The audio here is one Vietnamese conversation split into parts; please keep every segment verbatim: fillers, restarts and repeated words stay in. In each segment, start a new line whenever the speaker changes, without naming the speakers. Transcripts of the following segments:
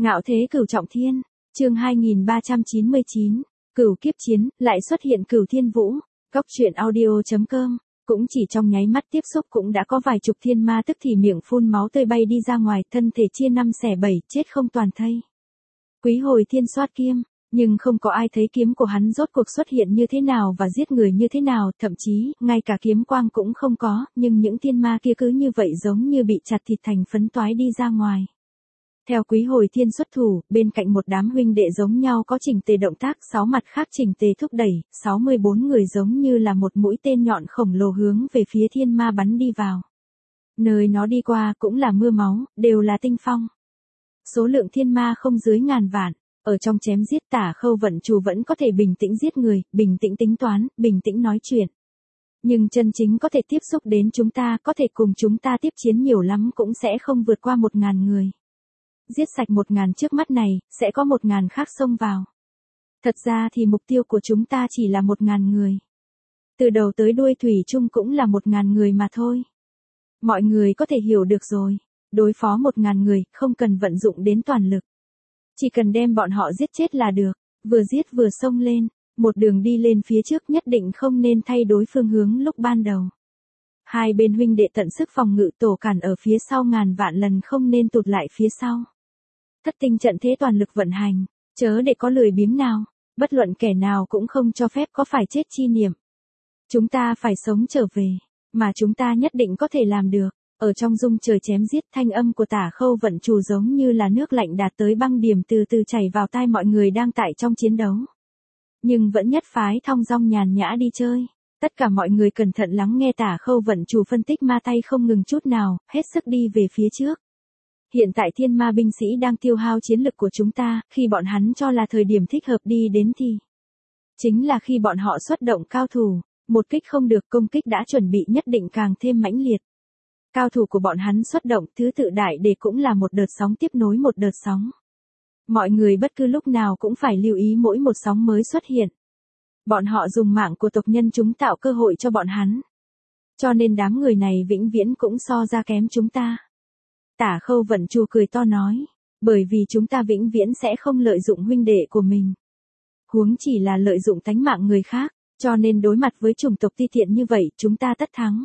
Ngạo thế cửu trọng thiên, chương hai nghìn ba trăm chín mươi chín, cửu kiếp chiến, lại xuất hiện cửu thiên vũ, góc truyện audio chấm com, cũng chỉ trong nháy mắt tiếp xúc cũng đã có vài chục thiên ma tức thì miệng phun máu tươi bay đi ra ngoài, thân thể chia năm xẻ bảy, chết không toàn thây. Quý hồi thiên xoát kiếm, nhưng không có ai thấy kiếm của hắn rốt cuộc xuất hiện như thế nào và giết người như thế nào, thậm chí, ngay cả kiếm quang cũng không có, nhưng những thiên ma kia cứ như vậy giống như bị chặt thịt thành phấn toái đi ra ngoài. Theo quý hồi thiên xuất thủ, bên cạnh một đám huynh đệ giống nhau có chỉnh tề động tác, sáu mặt khác chỉnh tề thúc đẩy, sáu mươi bốn người giống như là một mũi tên nhọn khổng lồ hướng về phía thiên ma bắn đi vào. Nơi nó đi qua cũng là mưa máu, đều là tinh phong. Số lượng thiên ma không dưới ngàn vạn, ở trong chém giết Tả Khâu Vận Chủ vẫn có thể bình tĩnh giết người, bình tĩnh tính toán, bình tĩnh nói chuyện. Nhưng chân chính có thể tiếp xúc đến chúng ta, có thể cùng chúng ta tiếp chiến nhiều lắm cũng sẽ không vượt qua một ngàn người. Giết sạch một ngàn trước mắt này, sẽ có một ngàn khác xông vào. Thật ra thì mục tiêu của chúng ta chỉ là một ngàn người. Từ đầu tới đuôi thủy chung cũng là một ngàn người mà thôi. Mọi người có thể hiểu được rồi. Đối phó một ngàn người, không cần vận dụng đến toàn lực. Chỉ cần đem bọn họ giết chết là được. Vừa giết vừa xông lên. Một đường đi lên phía trước nhất định không nên thay đổi phương hướng lúc ban đầu. Hai bên huynh đệ tận sức phòng ngự tổ cản ở phía sau ngàn vạn lần không nên tụt lại phía sau. Thất tinh trận thế toàn lực vận hành, chớ để có lười biếng nào, bất luận kẻ nào cũng không cho phép có phải chết chi niệm. Chúng ta phải sống trở về, mà chúng ta nhất định có thể làm được. Ở trong dung trời chém giết, thanh âm của Tả Khâu Vận Chủ giống như là nước lạnh đạt tới băng điểm từ từ chảy vào tai mọi người đang tại trong chiến đấu. Nhưng vẫn nhất phái thong dong nhàn nhã đi chơi. Tất cả mọi người cẩn thận lắng nghe Tả Khâu Vận Chủ phân tích ma tay không ngừng chút nào, hết sức đi về phía trước. Hiện tại thiên ma binh sĩ đang tiêu hao chiến lực của chúng ta, khi bọn hắn cho là thời điểm thích hợp đi đến thì. Chính là khi bọn họ xuất động cao thủ, một kích không được công kích đã chuẩn bị nhất định càng thêm mãnh liệt. Cao thủ của bọn hắn xuất động thứ tự đại để cũng là một đợt sóng tiếp nối một đợt sóng. Mọi người bất cứ lúc nào cũng phải lưu ý mỗi một sóng mới xuất hiện. Bọn họ dùng mạng của tộc nhân chúng tạo cơ hội cho bọn hắn. Cho nên đám người này vĩnh viễn cũng so ra kém chúng ta. Tả Khâu Vận Chủ cười to nói, bởi vì chúng ta vĩnh viễn sẽ không lợi dụng huynh đệ của mình. Huống chỉ là lợi dụng tánh mạng người khác, cho nên đối mặt với chủng tộc ti tiện như vậy chúng ta tất thắng.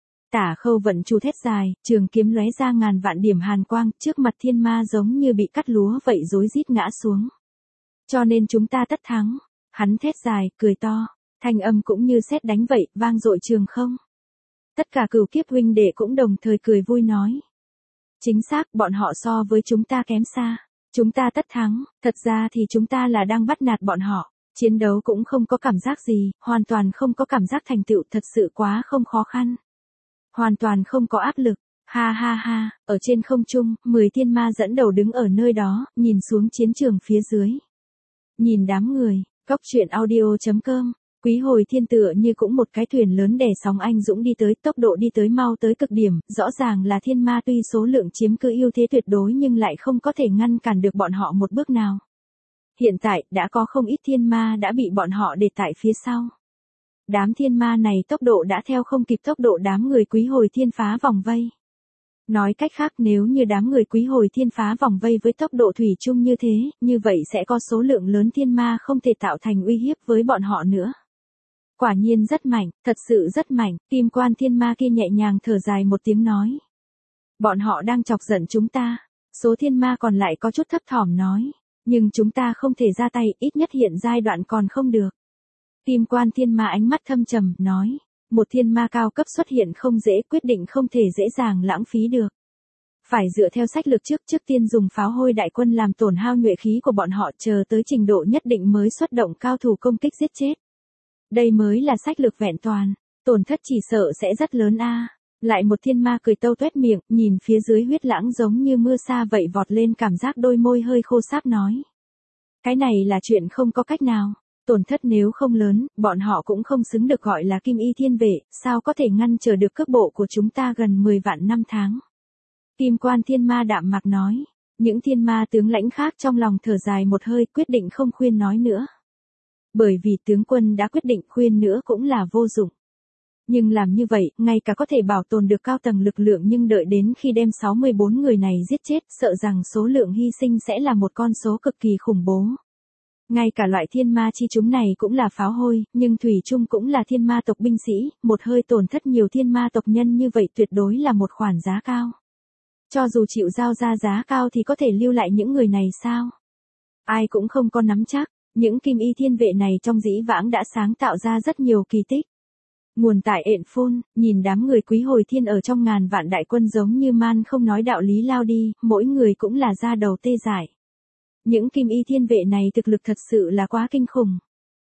Tả Khâu Vận Chủ thét dài, trường kiếm lóe ra ngàn vạn điểm hàn quang, trước mặt thiên ma giống như bị cắt lúa vậy rối rít ngã xuống. Cho nên chúng ta tất thắng. Hắn thét dài, cười to, thanh âm cũng như sét đánh vậy, vang dội trường không. Tất cả cửu kiếp huynh đệ cũng đồng thời cười vui nói. Chính xác, bọn họ so với chúng ta kém xa. Chúng ta tất thắng, thật ra thì chúng ta là đang bắt nạt bọn họ. Chiến đấu cũng không có cảm giác gì, hoàn toàn không có cảm giác thành tựu, thật sự quá không khó khăn. Hoàn toàn không có áp lực, ha ha ha, ở trên không trung, mười thiên ma dẫn đầu đứng ở nơi đó, nhìn xuống chiến trường phía dưới. Nhìn đám người. Góc truyện audio chấm com, quý hồi thiên tựa như cũng một cái thuyền lớn đè sóng anh dũng đi tới, tốc độ đi tới mau tới cực điểm, rõ ràng là thiên ma tuy số lượng chiếm cứ ưu thế tuyệt đối nhưng lại không có thể ngăn cản được bọn họ một bước nào. Hiện tại, đã có không ít thiên ma đã bị bọn họ để tại phía sau. Đám thiên ma này tốc độ đã theo không kịp tốc độ đám người quý hồi thiên phá vòng vây. Nói cách khác nếu như đám người quý hồi thiên phá vòng vây với tốc độ thủy chung như thế, như vậy sẽ có số lượng lớn thiên ma không thể tạo thành uy hiếp với bọn họ nữa. Quả nhiên rất mạnh, thật sự rất mạnh, Kim Quan thiên ma kia nhẹ nhàng thở dài một tiếng nói. Bọn họ đang chọc giận chúng ta, số thiên ma còn lại có chút thấp thỏm nói, nhưng chúng ta không thể ra tay, ít nhất hiện giai đoạn còn không được. Kim Quan thiên ma ánh mắt thâm trầm, nói. Một thiên ma cao cấp xuất hiện không dễ, quyết định không thể dễ dàng lãng phí được. Phải dựa theo sách lược trước, trước tiên dùng pháo hôi đại quân làm tổn hao nhuệ khí của bọn họ, chờ tới trình độ nhất định mới xuất động cao thủ công kích giết chết. Đây mới là sách lược vẹn toàn, tổn thất chỉ sợ sẽ rất lớn a. Lại một thiên ma cười tâu tuét miệng, nhìn phía dưới huyết lãng giống như mưa sa vậy vọt lên, cảm giác đôi môi hơi khô sáp nói. Cái này là chuyện không có cách nào. Tổn thất nếu không lớn, bọn họ cũng không xứng được gọi là kim y thiên vệ, sao có thể ngăn trở được cước bộ của chúng ta gần mười vạn năm tháng. Kim Quan thiên ma đạm mạc nói, những thiên ma tướng lãnh khác trong lòng thở dài một hơi, quyết định không khuyên nói nữa. Bởi vì tướng quân đã quyết định, khuyên nữa cũng là vô dụng. Nhưng làm như vậy, ngay cả có thể bảo tồn được cao tầng lực lượng nhưng đợi đến khi đem sáu mươi bốn người này giết chết, sợ rằng số lượng hy sinh sẽ là một con số cực kỳ khủng bố. Ngay cả loại thiên ma chi chúng này cũng là pháo hôi, nhưng thủy chung cũng là thiên ma tộc binh sĩ, một hơi tổn thất nhiều thiên ma tộc nhân như vậy tuyệt đối là một khoản giá cao. Cho dù chịu giao ra giá cao thì có thể lưu lại những người này sao? Ai cũng không có nắm chắc, những kim y thiên vệ này trong dĩ vãng đã sáng tạo ra rất nhiều kỳ tích. Nguồn tại ện phôn, nhìn đám người quý hồi thiên ở trong ngàn vạn đại quân giống như man không nói đạo lý lao đi, mỗi người cũng là da đầu tê dại. Những kim y thiên vệ này thực lực thật sự là quá kinh khủng.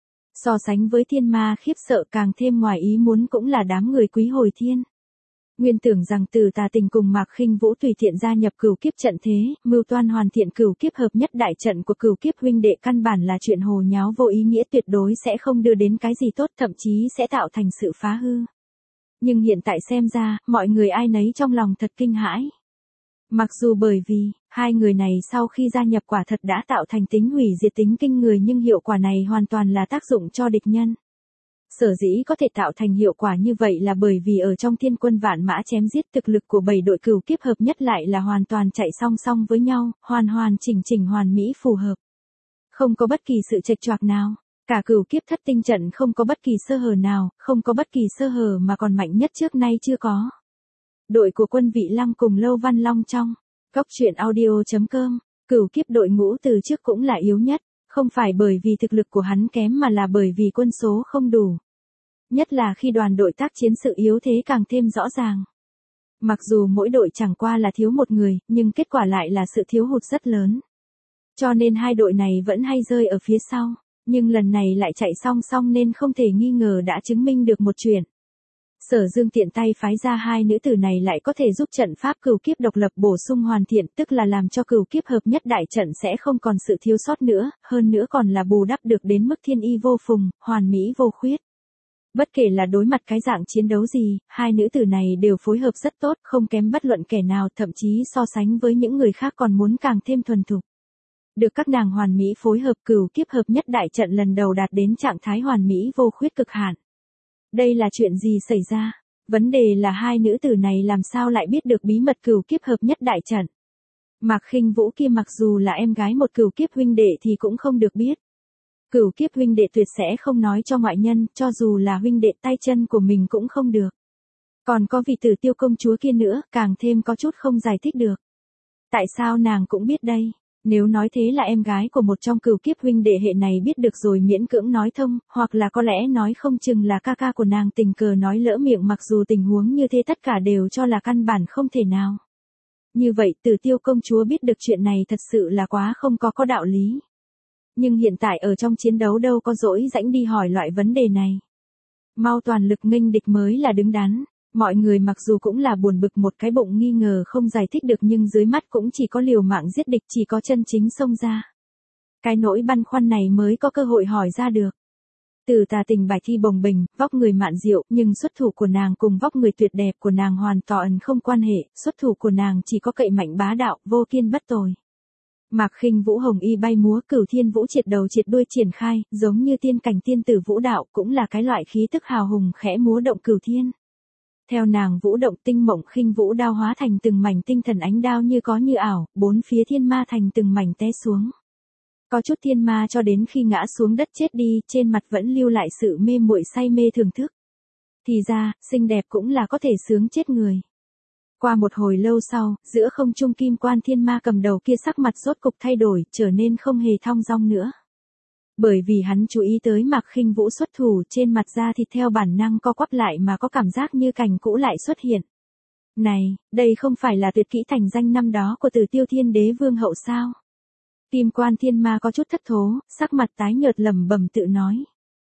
So sánh với thiên ma khiếp sợ càng thêm ngoài ý muốn cũng là đám người quý hồi thiên. Nguyên tưởng rằng Từ Tà Tình cùng Mạc Khinh Vũ tùy tiện gia nhập cửu kiếp trận thế, mưu toan hoàn thiện cửu kiếp hợp nhất đại trận của cửu kiếp huynh đệ căn bản là chuyện hồ nháo vô ý nghĩa, tuyệt đối sẽ không đưa đến cái gì tốt, thậm chí sẽ tạo thành sự phá hư. Nhưng hiện tại xem ra, mọi người ai nấy trong lòng thật kinh hãi. Mặc dù bởi vì, hai người này sau khi gia nhập quả thật đã tạo thành tính hủy diệt tính kinh người, nhưng hiệu quả này hoàn toàn là tác dụng cho địch nhân. Sở dĩ có thể tạo thành hiệu quả như vậy là bởi vì ở trong thiên quân vạn mã chém giết, thực lực của bảy đội cửu kiếp hợp nhất lại là hoàn toàn chạy song song với nhau, hoàn hoàn chỉnh chỉnh hoàn mỹ phù hợp. Không có bất kỳ sự chệch choạc nào, cả cửu kiếp thất tinh trận không có bất kỳ sơ hở nào, không có bất kỳ sơ hở mà còn mạnh nhất trước nay chưa có. Đội của Quân Vị Lăng cùng Lâu Văn Long trong Cốc Truyện Audio chấm com, cửu kiếp đội ngũ từ trước cũng là yếu nhất, không phải bởi vì thực lực của hắn kém mà là bởi vì quân số không đủ. Nhất là khi đoàn đội tác chiến sự yếu thế càng thêm rõ ràng. Mặc dù mỗi đội chẳng qua là thiếu một người, nhưng kết quả lại là sự thiếu hụt rất lớn. Cho nên hai đội này vẫn hay rơi ở phía sau, nhưng lần này lại chạy song song nên không thể nghi ngờ đã chứng minh được một chuyện. Sở Dương tiện tay phái ra hai nữ tử này lại có thể giúp trận pháp cửu kiếp độc lập bổ sung hoàn thiện, tức là làm cho cửu kiếp hợp nhất đại trận sẽ không còn sự thiếu sót nữa, hơn nữa còn là bù đắp được đến mức thiên y vô phùng, hoàn mỹ vô khuyết. Bất kể là đối mặt cái dạng chiến đấu gì, hai nữ tử này đều phối hợp rất tốt, không kém bất luận kẻ nào, thậm chí so sánh với những người khác còn muốn càng thêm thuần thục. Được các nàng hoàn mỹ phối hợp, cửu kiếp hợp nhất đại trận lần đầu đạt đến trạng thái hoàn mỹ vô khuyết cực hạn. Đây là chuyện gì xảy ra? Vấn đề là hai nữ tử này làm sao lại biết được bí mật cửu kiếp hợp nhất đại trận? Mạc Khinh Vũ kia mặc dù là em gái một cửu kiếp huynh đệ thì cũng không được biết. Cửu kiếp huynh đệ tuyệt sẽ không nói cho ngoại nhân, cho dù là huynh đệ tay chân của mình cũng không được. Còn có vị Tử Tiêu công chúa kia nữa, càng thêm có chút không giải thích được. Tại sao nàng cũng biết đây? Nếu nói thế là em gái của một trong cửu kiếp huynh đệ hệ này biết được rồi miễn cưỡng nói thông, hoặc là có lẽ nói không chừng là ca ca của nàng tình cờ nói lỡ miệng, mặc dù tình huống như thế tất cả đều cho là căn bản không thể nào. Như vậy Tử Tiêu công chúa biết được chuyện này thật sự là quá không có có đạo lý. Nhưng hiện tại ở trong chiến đấu đâu có dỗi rãnh đi hỏi loại vấn đề này. Mau toàn lực nghênh địch mới là đứng đắn. Mọi người mặc dù cũng là buồn bực một cái bụng nghi ngờ không giải thích được, nhưng dưới mắt cũng chỉ có liều mạng giết địch, chỉ có chân chính xông ra. Cái nỗi băn khoăn này mới có cơ hội hỏi ra được. Từ Tà Tình bài thi bồng bềnh, vóc người mạn diệu, nhưng xuất thủ của nàng cùng vóc người tuyệt đẹp của nàng hoàn toàn không quan hệ, xuất thủ của nàng chỉ có cậy mạnh bá đạo, vô kiên bất tồi. Mạc Khinh Vũ hồng y bay múa, cửu thiên vũ triệt đầu triệt đuôi triển khai, giống như tiên cảnh tiên tử vũ đạo, cũng là cái loại khí tức hào hùng khẽ múa động cửu thiên. Theo nàng vũ động, tinh mộng khinh vũ đao hóa thành từng mảnh tinh thần ánh đao như có như ảo, bốn phía thiên ma thành từng mảnh té xuống. Có chút thiên ma cho đến khi ngã xuống đất chết đi, trên mặt vẫn lưu lại sự mê muội say mê thưởng thức. Thì ra, xinh đẹp cũng là có thể sướng chết người. Qua một hồi lâu sau, giữa không trung kim quan thiên ma cầm đầu kia sắc mặt rốt cục thay đổi, trở nên không hề thong dong nữa. Bởi vì hắn chú ý tới Mạc Khinh Vũ xuất thủ, trên mặt da thịt theo bản năng co quắp lại mà có cảm giác như cảnh cũ lại xuất hiện. Này, đây không phải là tuyệt kỹ thành danh năm đó của Tử Tiêu Thiên Đế Vương hậu sao? Kim quan thiên ma có chút thất thố, sắc mặt tái nhợt lẩm bẩm tự nói.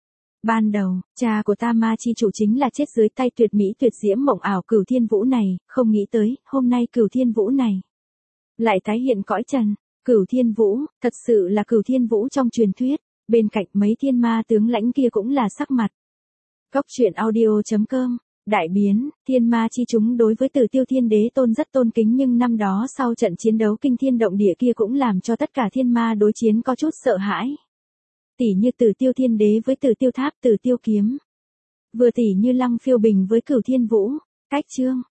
Ban đầu, cha của ta ma chi chủ chính là chết dưới tay tuyệt mỹ tuyệt diễm mộng ảo Cửu Thiên Vũ này, không nghĩ tới, hôm nay Cửu Thiên Vũ này lại tái hiện cõi trần. Cửu Thiên Vũ, thật sự là Cửu Thiên Vũ trong truyền thuyết. Bên cạnh mấy thiên ma tướng lãnh kia cũng là sắc mặt. Cốc Truyện Audio chấm com, đại biến, thiên ma chi chúng đối với Tử Tiêu Thiên Đế Tôn rất tôn kính, nhưng năm đó sau trận chiến đấu kinh thiên động địa kia cũng làm cho tất cả thiên ma đối chiến có chút sợ hãi. Tỉ như Tử Tiêu Thiên Đế với Tử Tiêu Tháp, Tử Tiêu Kiếm. Vừa tỷ như Lăng Phiêu Bình với Cửu Thiên Vũ. Cách chương.